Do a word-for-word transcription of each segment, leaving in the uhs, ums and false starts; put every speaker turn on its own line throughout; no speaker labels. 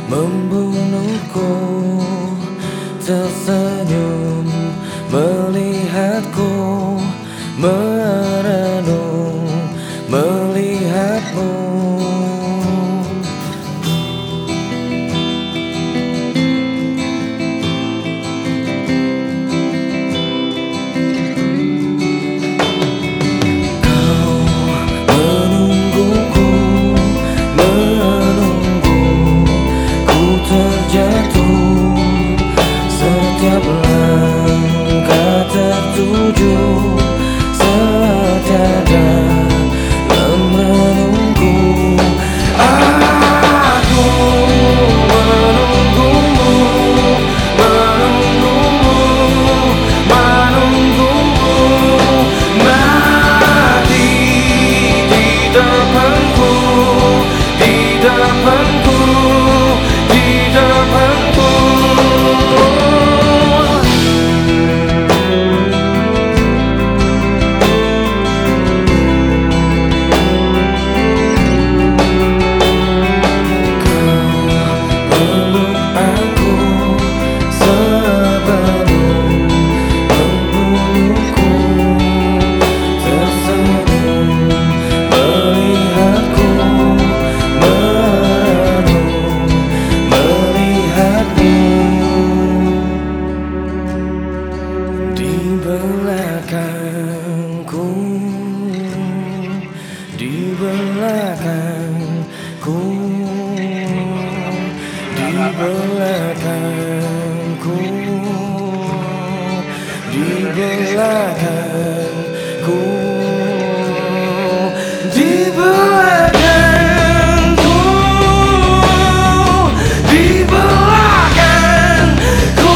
membunuhku, tersenyum melihatku, merenung melihatmu. Setiap langkah tertuju setiada yang menunggu. Aku menunggumu, menunggumu, menunggumu, mati di depanku, di depanku, di depanku. Di belakangku, di belakangku, di belakangku, di belakangku, di belakangku.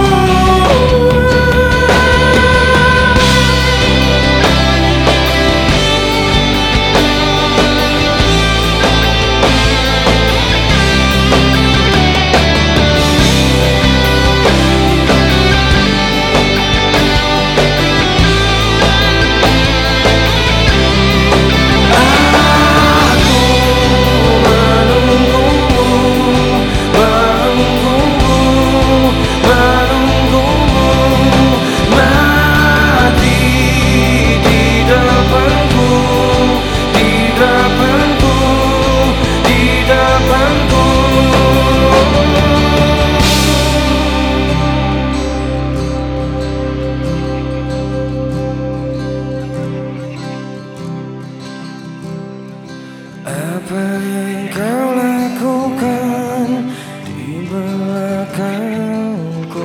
Apa yang kau lakukan di belakangku?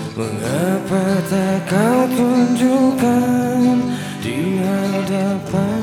Mengapa tak kau tunjukkan di hadapan?